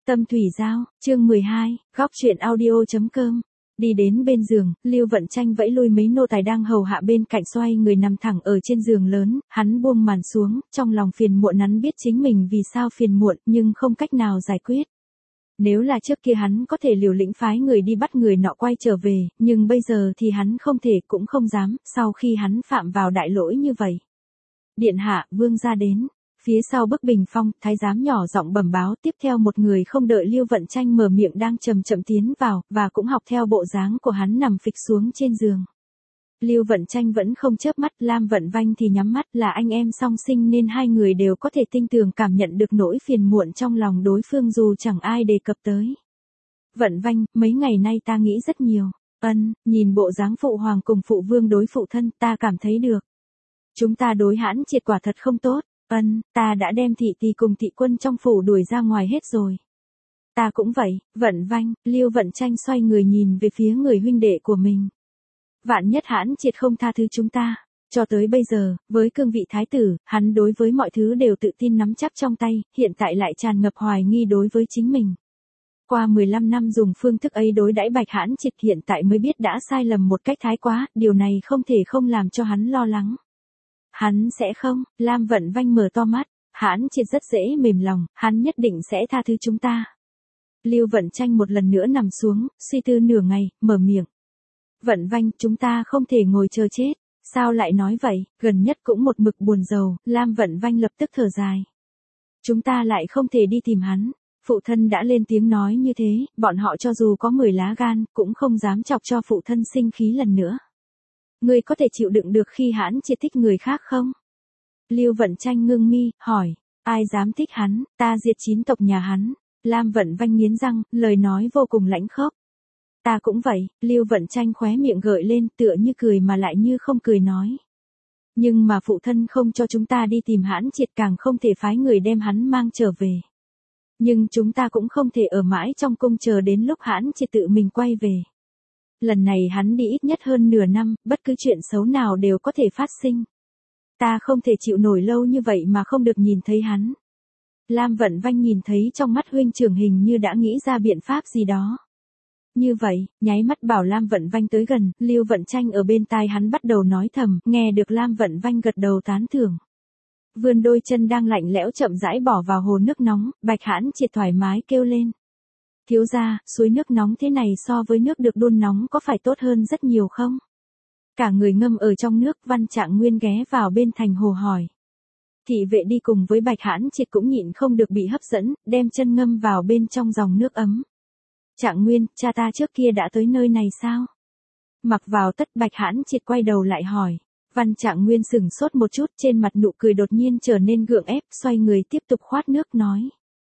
Tâm Thủy Giao, chương 12, góc chuyện audio.com. Đi đến bên giường, Lưu Vận Tranh vẫy lui mấy nô tài đang hầu hạ bên cạnh, xoay người nằm thẳng ở trên giường lớn, hắn buông màn xuống, trong lòng phiền muộn. Hắn biết chính mình vì sao phiền muộn, nhưng không cách nào giải quyết. Nếu là trước kia hắn có thể liều lĩnh phái người đi bắt người nọ quay trở về, nhưng bây giờ thì hắn không thể cũng không dám, sau khi hắn phạm vào đại lỗi như vậy. Điện hạ, vương gia đến. Phía sau bức bình phong, thái giám nhỏ giọng bẩm báo. Tiếp theo một người không đợi Lưu Vận Tranh mở miệng đang chậm chậm tiến vào, và cũng học theo bộ dáng của hắn nằm phịch xuống trên giường. Lưu Vận Tranh vẫn không chớp mắt, Lam Vận Vanh thì nhắm mắt, là anh em song sinh nên hai người đều có thể tinh tường cảm nhận được nỗi phiền muộn trong lòng đối phương dù chẳng ai đề cập tới. Vận Vanh, mấy ngày nay ta nghĩ rất nhiều. Nhìn bộ dáng phụ hoàng cùng phụ vương đối phụ thân, ta cảm thấy được. Chúng ta đối Hãn Triệt quả thật không tốt. Ta đã đem thị tỳ cùng thị quân trong phủ đuổi ra ngoài hết rồi. Ta cũng vậy. Vận Vanh. Lưu Vận Tranh xoay người nhìn về phía người huynh đệ của mình. Vạn nhất Hãn Triệt không tha thứ chúng ta. Cho tới bây giờ, với cương vị thái tử, hắn đối với mọi thứ đều tự tin nắm chắc trong tay, hiện tại lại tràn ngập hoài nghi đối với chính mình. Qua 15 năm dùng phương thức ấy đối đãi Bạch Hãn Triệt, hiện tại mới biết đã sai lầm một cách thái quá, điều này không thể không làm cho hắn lo lắng. Hắn sẽ không. Lam Vận Vanh mở to mắt. Hãn Triệt rất dễ mềm lòng, hắn nhất định sẽ tha thứ chúng ta. Lưu Vận Tranh một lần nữa nằm xuống, suy tư nửa ngày, mở miệng. Vận Vanh, chúng ta không thể ngồi chờ chết. Sao lại nói vậy? Gần nhất cũng một mực buồn rầu. Lam Vận Vanh lập tức thở dài. Chúng ta lại không thể đi tìm hắn. Phụ thân đã lên tiếng nói như thế, bọn họ cho dù có 10 lá gan, cũng không dám chọc cho phụ thân sinh khí lần nữa. Ngươi có thể chịu đựng được khi Hãn Triệt thích người khác không? Lưu Vận Tranh ngưng mi, hỏi. Ai dám thích hắn, ta diệt 9 tộc nhà hắn. Lam Vận Vanh nghiến răng, lời nói vô cùng lãnh khốc. Ta cũng vậy. Lưu Vận Tranh khóe miệng gợi lên, tựa như cười mà lại như không cười nói. Nhưng mà phụ thân không cho chúng ta đi tìm Hãn Triệt, càng không thể phái người đem hắn mang trở về. Nhưng chúng ta cũng không thể ở mãi trong cung chờ đến lúc Hãn Triệt tự mình quay về. Lần này hắn đi ít nhất hơn nửa năm, bất cứ chuyện xấu nào đều có thể phát sinh. Ta không thể chịu nổi lâu như vậy mà không được nhìn thấy hắn. Lam Vận Vanh nhìn thấy trong mắt huynh trưởng hình như đã nghĩ ra biện pháp gì đó. Như vậy, nháy mắt bảo Lam Vận Vanh tới gần, Lưu Vận Tranh ở bên tai hắn bắt đầu nói thầm, nghe được Lam Vận Vanh gật đầu tán thưởng. Vươn đôi chân đang lạnh lẽo chậm rãi bỏ vào hồ nước nóng, Bạch Hãn Triệt thoải mái kêu lên. Thiếu gia, suối nước nóng thế này so với nước được đun nóng có phải tốt hơn rất nhiều không? Cả người ngâm ở trong nước, Văn Trạng Nguyên ghé vào bên thành hồ hỏi. Thị vệ đi cùng với Bạch Hãn Triệt cũng nhịn không được bị hấp dẫn, đem chân ngâm vào bên trong dòng nước ấm. Trạng Nguyên, cha ta trước kia đã tới nơi này sao? Mặc vào tất, Bạch Hãn Triệt quay đầu lại hỏi. Văn Trạng Nguyên sửng sốt một chút, trên mặt nụ cười đột nhiên trở nên gượng ép, xoay người tiếp tục khoát nước nói.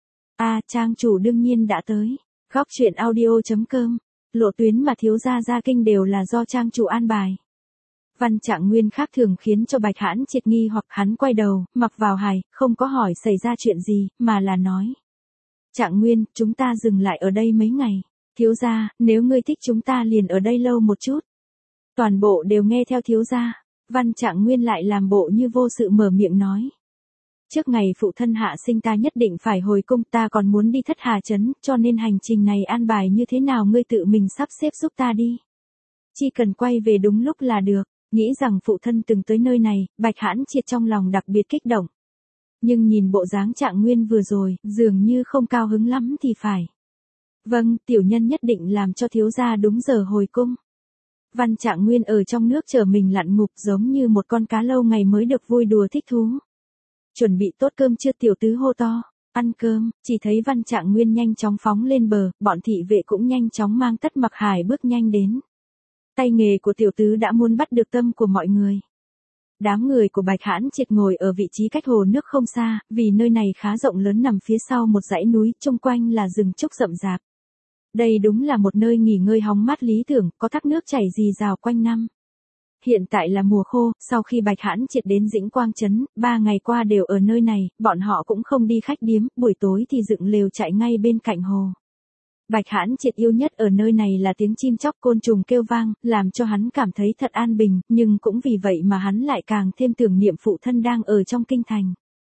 Trang chủ đương nhiên đã tới. Góc chuyện audio.com. Lộ tuyến mà thiếu gia ra kinh đều là do trang chủ an bài. Văn Trạng Nguyên khác thường khiến cho Bạch Hãn Triệt nghi hoặc, hắn quay đầu, mặc vào hài, không có hỏi xảy ra chuyện gì, mà là nói. Trạng Nguyên, chúng ta dừng lại ở đây mấy ngày. Thiếu gia, nếu ngươi thích chúng ta liền ở đây lâu một chút. Toàn bộ đều nghe theo thiếu gia. Văn Trạng Nguyên lại làm bộ như vô sự mở miệng nói. Trước ngày phụ thân hạ sinh ta nhất định phải hồi cung, ta còn muốn đi Thất Hà Trấn, cho nên hành trình này an bài như thế nào ngươi tự mình sắp xếp giúp ta đi. Chỉ cần quay về đúng lúc là được. Nghĩ rằng phụ thân từng tới nơi này, Bạch Hãn Triệt trong lòng đặc biệt kích động. Nhưng nhìn bộ dáng Trạng Nguyên vừa rồi, dường như không cao hứng lắm thì phải. Vâng, tiểu nhân nhất định làm cho thiếu gia đúng giờ hồi cung. Văn Trạng Nguyên ở trong nước chờ mình lặn ngục giống như một con cá lâu ngày mới được vui đùa thích thú. Chuẩn bị tốt cơm chưa, tiểu tứ hô to. Ăn cơm. Chỉ thấy Văn Trạng Nguyên nhanh chóng phóng lên bờ, bọn thị vệ cũng nhanh chóng mang tất mặc hải bước nhanh đến. Tay nghề của tiểu tứ đã muốn bắt được tâm của mọi người. Đám người của Bạch Hãn Triệt ngồi ở vị trí cách hồ nước không xa, vì nơi này khá rộng lớn nằm phía sau một dãy núi, xung quanh là rừng trúc rậm rạp. Đây đúng là một nơi nghỉ ngơi hóng mát lý tưởng, có thác nước chảy rì rào quanh năm. Hiện tại là mùa khô, sau khi Bạch Hãn Triệt đến Dĩnh Quang Trấn, 3 ngày qua đều ở nơi này, bọn họ cũng không đi khách điếm, buổi tối thì dựng lều trại ngay bên cạnh hồ. Bạch Hãn Triệt yêu nhất ở nơi này là tiếng chim chóc côn trùng kêu vang, làm cho hắn cảm thấy thật an bình, nhưng cũng vì vậy mà hắn lại càng thêm tưởng niệm phụ thân đang ở trong kinh thành.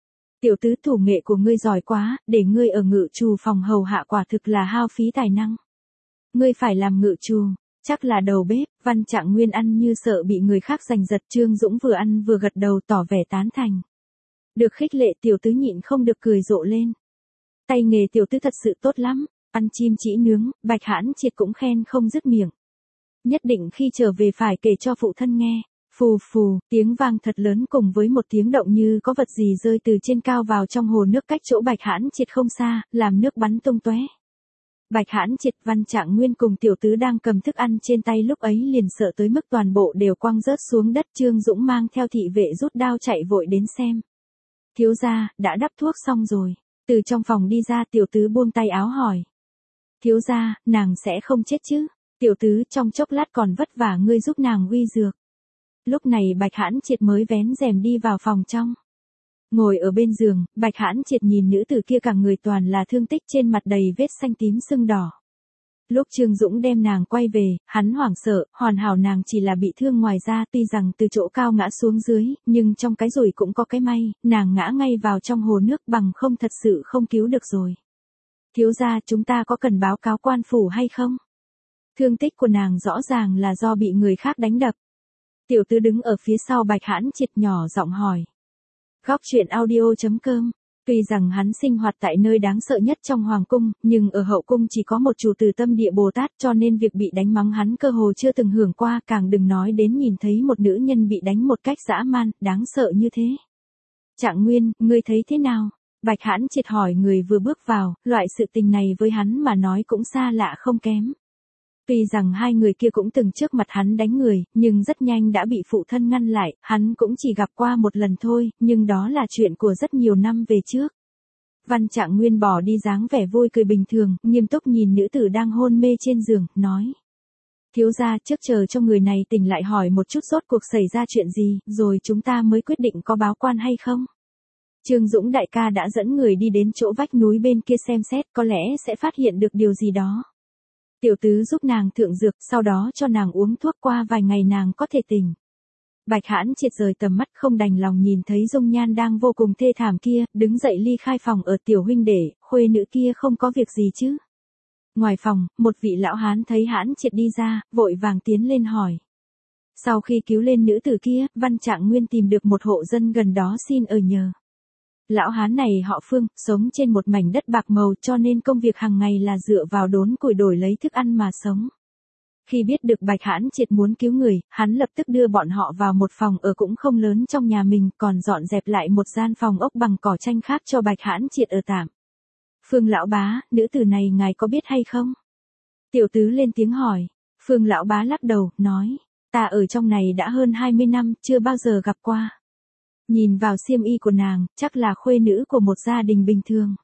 Tiểu tứ thủ nghệ của ngươi giỏi quá, để ngươi ở ngự trù phòng hầu hạ quả thực là hao phí tài năng. Ngươi phải làm ngự trù, chắc là đầu bếp. Văn Trạng Nguyên ăn như sợ bị người khác giành giật. Trương Dũng vừa ăn vừa gật đầu tỏ vẻ tán thành. Được khích lệ tiểu tứ nhịn không được cười rộ lên. Tay nghề tiểu tứ thật sự tốt lắm, ăn chim chỉ nướng, Bạch Hãn Triệt cũng khen không dứt miệng. Nhất định khi trở về phải kể cho phụ thân nghe. Phù phù, tiếng vang thật lớn cùng với một tiếng động như có vật gì rơi từ trên cao vào trong hồ nước cách chỗ Bạch Hãn Triệt không xa, làm nước bắn tung tóe. Bạch Hãn Triệt, Văn Trạng Nguyên cùng tiểu tứ đang cầm thức ăn trên tay lúc ấy liền sợ tới mức toàn bộ đều quăng rớt xuống đất. Trương Dũng mang theo thị vệ rút đao chạy vội đến xem. Thiếu gia, đã đắp thuốc xong rồi. Từ trong phòng đi ra tiểu tứ buông tay áo hỏi. Thiếu gia, nàng sẽ không chết chứ? Tiểu tứ, trong chốc lát còn vất vả ngươi giúp nàng uy dược. Lúc này Bạch Hãn Triệt mới vén rèm đi vào phòng trong. Ngồi ở bên giường, Bạch Hãn Triệt nhìn nữ tử kia cả người toàn là thương tích, trên mặt đầy vết xanh tím sưng đỏ. Lúc Trương Dũng đem nàng quay về, hắn hoảng sợ, hoàn hảo nàng chỉ là bị thương ngoài da, tuy rằng từ chỗ cao ngã xuống dưới, nhưng trong cái rủi cũng có cái may, nàng ngã ngay vào trong hồ nước, bằng không thật sự không cứu được rồi. Thiếu gia, chúng ta có cần báo cáo quan phủ hay không? Thương tích của nàng rõ ràng là do bị người khác đánh đập. Tiểu tứ đứng ở phía sau Bạch Hãn Triệt nhỏ giọng hỏi. Góc truyện audio.com. Tuy rằng hắn sinh hoạt tại nơi đáng sợ nhất trong hoàng cung, nhưng ở hậu cung chỉ có một chủ từ tâm địa Bồ Tát, cho nên việc bị đánh mắng hắn cơ hồ chưa từng hưởng qua, càng đừng nói đến nhìn thấy một nữ nhân bị đánh một cách dã man, đáng sợ như thế. Trạng Nguyên, ngươi thấy thế nào? Bạch Hãn Triệt hỏi người vừa bước vào, loại sự tình này với hắn mà nói cũng xa lạ không kém. Tuy rằng hai người kia cũng từng trước mặt hắn đánh người, nhưng rất nhanh đã bị phụ thân ngăn lại, hắn cũng chỉ gặp qua một lần thôi, nhưng đó là chuyện của rất nhiều năm về trước. Văn Trạng Nguyên bỏ đi dáng vẻ vui cười bình thường, nghiêm túc nhìn nữ tử đang hôn mê trên giường, nói. Thiếu gia, trước chờ cho người này tỉnh lại hỏi một chút rốt cuộc xảy ra chuyện gì, rồi chúng ta mới quyết định có báo quan hay không. Trương Dũng đại ca đã dẫn người đi đến chỗ vách núi bên kia xem xét, có lẽ sẽ phát hiện được điều gì đó. Tiểu tứ giúp nàng thượng dược, sau đó cho nàng uống thuốc, qua vài ngày nàng có thể tỉnh. Bạch Hãn Triệt rời tầm mắt không đành lòng nhìn thấy dung nhan đang vô cùng thê thảm kia, đứng dậy ly khai phòng. Ở tiểu huynh đệ, khuê nữ kia không có việc gì chứ? Ngoài phòng, một vị lão hán thấy Hãn Triệt đi ra, vội vàng tiến lên hỏi. Sau khi cứu lên nữ tử kia, Văn Trạng Nguyên tìm được một hộ dân gần đó xin ở nhờ. Lão hán này họ Phương, sống trên một mảnh đất bạc màu, cho nên công việc hàng ngày là dựa vào đốn củi đổi lấy thức ăn mà sống. Khi biết được Bạch Hãn Triệt muốn cứu người, hắn lập tức đưa bọn họ vào một phòng ở cũng không lớn trong nhà mình, còn dọn dẹp lại một gian phòng ốc bằng cỏ tranh khác cho Bạch Hãn Triệt ở tạm. Phương lão bá, nữ tử này ngài có biết hay không? Tiểu tứ lên tiếng hỏi. Phương lão bá lắc đầu, nói, ta ở trong này đã hơn 20 năm, chưa bao giờ gặp qua. Nhìn vào xiêm y của nàng, chắc là khuê nữ của một gia đình bình thường.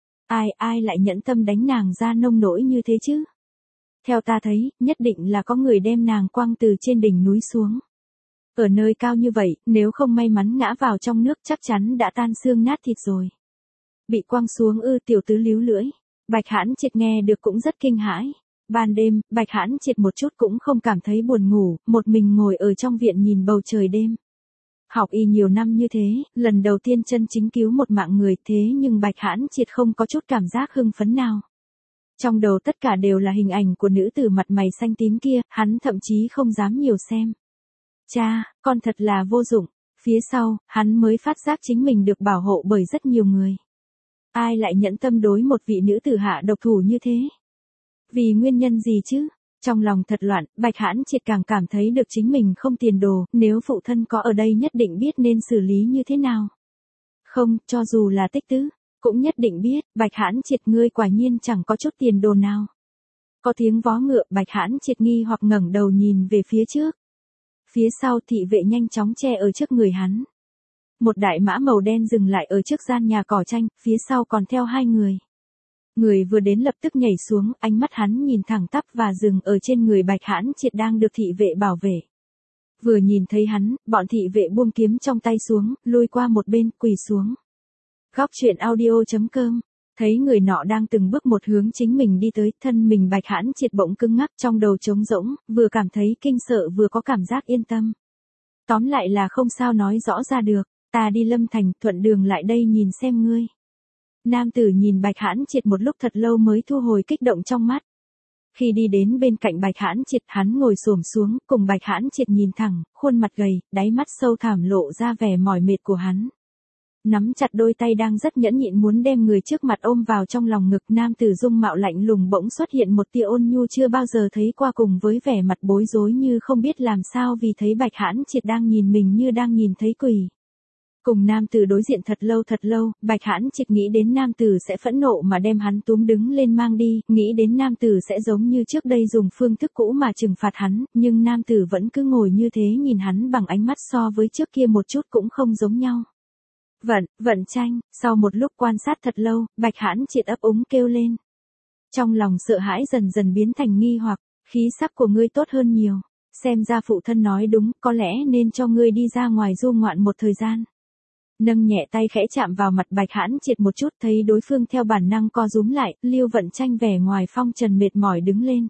Ai lại nhẫn tâm đánh nàng ra nông nỗi như thế chứ? Theo ta thấy, nhất định là có người đem nàng quăng từ trên đỉnh núi xuống. Ở nơi cao như vậy, nếu không may mắn ngã vào trong nước chắc chắn đã tan xương nát thịt rồi. Bị quăng xuống ư? Tiểu tứ líu lưỡi. Bạch Hãn Triệt nghe được cũng rất kinh hãi. Ban đêm, Bạch Hãn Triệt một chút cũng không cảm thấy buồn ngủ, một mình ngồi ở trong viện nhìn bầu trời đêm. Học y nhiều năm như thế, lần đầu tiên chân chính cứu một mạng người, thế nhưng Bạch Hãn Triệt không có chút cảm giác hưng phấn nào. Trong đầu tất cả đều là hình ảnh của nữ tử mặt mày xanh tím kia, hắn thậm chí không dám nhiều xem. Cha, con thật là vô dụng. Phía sau, hắn mới phát giác chính mình được bảo hộ bởi rất nhiều người. Ai lại nhẫn tâm đối một vị nữ tử hạ độc thủ như thế? Vì nguyên nhân gì chứ? Trong lòng thật loạn, Bạch Hãn Triệt càng cảm thấy được chính mình không tiền đồ, nếu phụ thân có ở đây nhất định biết nên xử lý như thế nào. Không, cho dù là Tích Tứ, cũng nhất định biết, Bạch Hãn Triệt ngươi quả nhiên chẳng có chút tiền đồ nào. Có tiếng vó ngựa, Bạch Hãn Triệt nghi hoặc ngẩng đầu nhìn về phía trước. Phía sau thị vệ nhanh chóng che ở trước người hắn. Một đại mã màu đen dừng lại ở trước gian nhà cỏ tranh, phía sau còn theo hai người. Người vừa đến lập tức nhảy xuống, ánh mắt hắn nhìn thẳng tắp và dừng ở trên người Bạch Hãn Triệt đang được thị vệ bảo vệ. Vừa nhìn thấy hắn, bọn thị vệ buông kiếm trong tay xuống, lui qua một bên, quỳ xuống. Góc truyện audio.com. Thấy người nọ đang từng bước một hướng chính mình đi tới, thân mình Bạch Hãn Triệt bỗng cứng ngắc, trong đầu trống rỗng, vừa cảm thấy kinh sợ vừa có cảm giác yên tâm. Tóm lại là không sao nói rõ ra được. Ta đi Lâm Thành, thuận đường lại đây nhìn xem ngươi. Nam tử nhìn Bạch Hãn Triệt một lúc thật lâu mới thu hồi kích động trong mắt. Khi đi đến bên cạnh Bạch Hãn Triệt, hắn ngồi xổm xuống, cùng Bạch Hãn Triệt nhìn thẳng, khuôn mặt gầy, đáy mắt sâu thẳm lộ ra vẻ mỏi mệt của hắn. Nắm chặt đôi tay đang rất nhẫn nhịn muốn đem người trước mặt ôm vào trong lòng ngực, nam tử dung mạo lạnh lùng bỗng xuất hiện một tia ôn nhu chưa bao giờ thấy qua, cùng với vẻ mặt bối rối như không biết làm sao vì thấy Bạch Hãn Triệt đang nhìn mình như đang nhìn thấy quỷ. Cùng nam tử đối diện thật lâu, Bạch Hãn Triệt nghĩ đến nam tử sẽ phẫn nộ mà đem hắn túm đứng lên mang đi, nghĩ đến nam tử sẽ giống như trước đây dùng phương thức cũ mà trừng phạt hắn, nhưng nam tử vẫn cứ ngồi như thế nhìn hắn bằng ánh mắt so với trước kia một chút cũng không giống nhau. Vận Tranh, sau một lúc quan sát thật lâu, Bạch Hãn Triệt ấp úng kêu lên. Trong lòng sợ hãi dần dần biến thành nghi hoặc, khí sắc của ngươi tốt hơn nhiều, xem ra phụ thân nói đúng, có lẽ nên cho ngươi đi ra ngoài du ngoạn một thời gian. Nâng nhẹ tay khẽ chạm vào mặt Bạch Hãn Triệt một chút, thấy đối phương theo bản năng co rúm lại, Lưu Vận Tranh vẻ ngoài phong trần mệt mỏi đứng lên.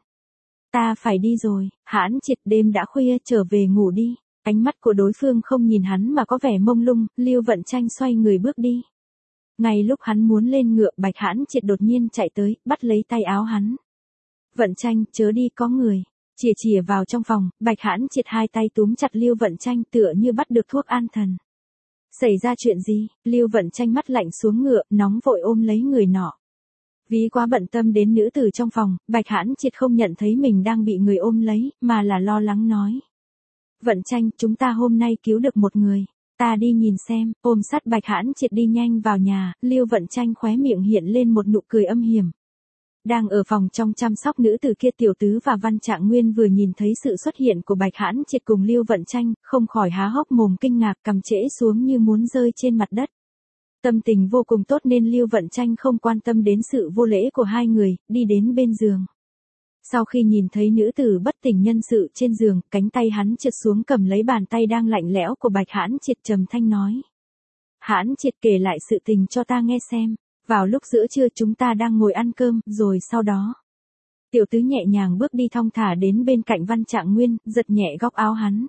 Ta phải đi rồi, Hãn Triệt, đêm đã khuya, trở về ngủ đi. Ánh mắt của đối phương không nhìn hắn mà có vẻ mông lung, Lưu Vận Tranh xoay người bước đi. Ngay lúc hắn muốn lên ngựa, Bạch Hãn Triệt đột nhiên chạy tới, bắt lấy tay áo hắn. Vận Tranh, chớ đi, có người. Chìa vào trong phòng, Bạch Hãn Triệt hai tay túm chặt Lưu Vận Tranh tựa như bắt được thuốc an thần. Xảy ra chuyện gì? Lưu Vận Tranh mắt lạnh xuống ngựa, nóng vội ôm lấy người nọ. Vì quá bận tâm đến nữ tử trong phòng, Bạch Hãn Triệt không nhận thấy mình đang bị người ôm lấy, mà là lo lắng nói. Vận Tranh, chúng ta hôm nay cứu được một người. Ta đi nhìn xem, ôm sát Bạch Hãn Triệt đi nhanh vào nhà, Lưu Vận Tranh khóe miệng hiện lên một nụ cười âm hiểm. Đang ở phòng trong chăm sóc nữ tử kia, Tiểu Tứ và Văn Trạng Nguyên vừa nhìn thấy sự xuất hiện của Bạch Hãn Triệt cùng Lưu Vận Tranh, không khỏi há hốc mồm kinh ngạc, cằm trễ xuống như muốn rơi trên mặt đất. Tâm tình vô cùng tốt nên Lưu Vận Tranh không quan tâm đến sự vô lễ của hai người, đi đến bên giường. Sau khi nhìn thấy nữ tử bất tỉnh nhân sự trên giường, cánh tay hắn trượt xuống cầm lấy bàn tay đang lạnh lẽo của Bạch Hãn Triệt, trầm thanh nói. Hãn Triệt, kể lại sự tình cho ta nghe xem. Vào lúc giữa trưa chúng ta đang ngồi ăn cơm, rồi sau đó. Tiểu Tứ nhẹ nhàng bước đi thong thả đến bên cạnh Văn Trạng Nguyên, giật nhẹ góc áo hắn.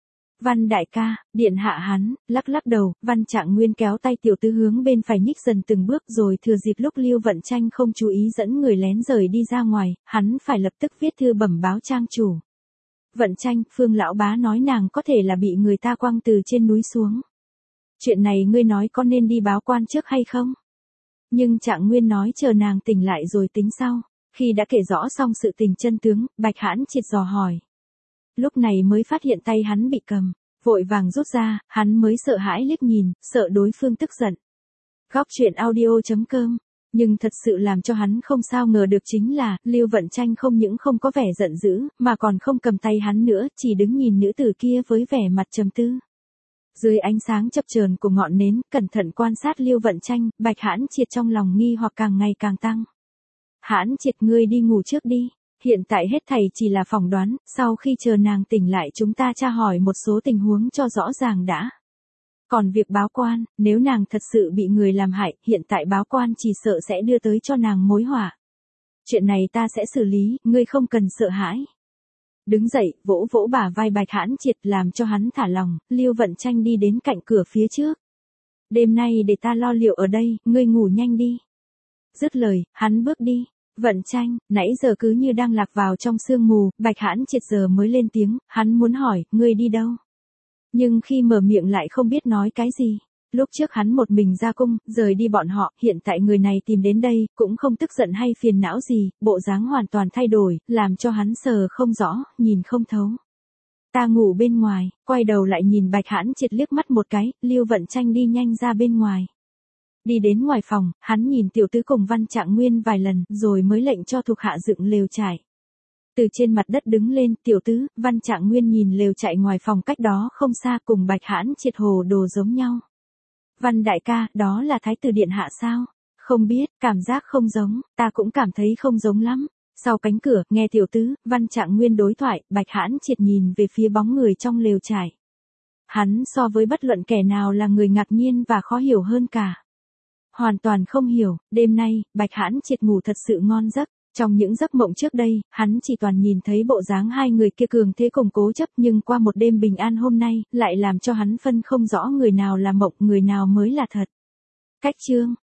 Văn đại ca, điện hạ. Hắn lắc lắc đầu, Văn Trạng Nguyên kéo tay Tiểu Tứ hướng bên phải nhích dần từng bước, rồi thừa dịp lúc Lưu Vận Tranh không chú ý dẫn người lén rời đi ra ngoài, hắn phải lập tức viết thư bẩm báo trang chủ. Vận Tranh, Phương lão bá nói nàng có thể là bị người ta quăng từ trên núi xuống. Chuyện này ngươi nói có nên đi báo quan trước hay không? Nhưng Trạng Nguyên nói chờ nàng tỉnh lại rồi tính sau. Khi đã kể rõ xong sự tình chân tướng, Bạch Hãn Triệt dò hỏi. Lúc này mới phát hiện tay hắn bị cầm, vội vàng rút ra, hắn mới sợ hãi liếc nhìn, sợ đối phương tức giận. Góc truyện audio.com. Nhưng thật sự làm cho hắn không sao ngờ được chính là, Lưu Vận Tranh không những không có vẻ giận dữ, mà còn không cầm tay hắn nữa, chỉ đứng nhìn nữ tử kia với vẻ mặt trầm tư. Dưới ánh sáng chập chờn của ngọn nến, cẩn thận quan sát Lưu Vận Tranh, Bạch Hãn Triệt trong lòng nghi hoặc càng ngày càng tăng. Hãn Triệt, ngươi đi ngủ trước đi, hiện tại hết thảy chỉ là phỏng đoán, sau khi chờ nàng tỉnh lại chúng ta tra hỏi một số tình huống cho rõ ràng đã. Còn việc báo quan, nếu nàng thật sự bị người làm hại, hiện tại báo quan chỉ sợ sẽ đưa tới cho nàng mối họa. Chuyện này ta sẽ xử lý, ngươi không cần sợ hãi. Đứng dậy, vỗ vỗ bả vai Bạch Hãn Triệt làm cho hắn thả lòng, Lưu Vận Tranh đi đến cạnh cửa phía trước. Đêm nay để ta lo liệu ở đây, ngươi ngủ nhanh đi. Dứt lời, hắn bước đi. Vận Tranh, nãy giờ cứ như đang lạc vào trong sương mù, Bạch Hãn Triệt giờ mới lên tiếng, hắn muốn hỏi, ngươi đi đâu? Nhưng khi mở miệng lại không biết nói cái gì. Lúc trước hắn một mình ra cung, rời đi bọn họ, hiện tại người này tìm đến đây, cũng không tức giận hay phiền não gì, bộ dáng hoàn toàn thay đổi, làm cho hắn sờ không rõ, nhìn không thấu. Ta ngủ bên ngoài, quay đầu lại nhìn Bạch Hãn Triệt liếc mắt một cái, Lưu Vận Tranh đi nhanh ra bên ngoài. Đi đến ngoài phòng, hắn nhìn Tiểu Tứ cùng Văn Trạng Nguyên vài lần, rồi mới lệnh cho thuộc hạ dựng lều trại. Từ trên mặt đất đứng lên, Tiểu Tứ, Văn Trạng Nguyên nhìn lều trại ngoài phòng cách đó không xa cùng Bạch Hãn Triệt hồ đồ giống nhau. Văn đại ca, đó là Thái tử điện hạ sao? Không biết, cảm giác không giống, ta cũng cảm thấy không giống lắm. Sau cánh cửa, nghe Tiểu Tứ, Văn Trạng Nguyên đối thoại, Bạch Hãn Triệt nhìn về phía bóng người trong lều trại. Hắn so với bất luận kẻ nào là người ngạc nhiên và khó hiểu hơn cả. Hoàn toàn không hiểu, đêm nay, Bạch Hãn Triệt ngủ thật sự ngon giấc. Trong những giấc mộng trước đây, hắn chỉ toàn nhìn thấy bộ dáng hai người kia cường thế cùng cố chấp, nhưng qua một đêm bình an hôm nay, lại làm cho hắn phân không rõ người nào là mộng, người nào mới là thật. Cách chương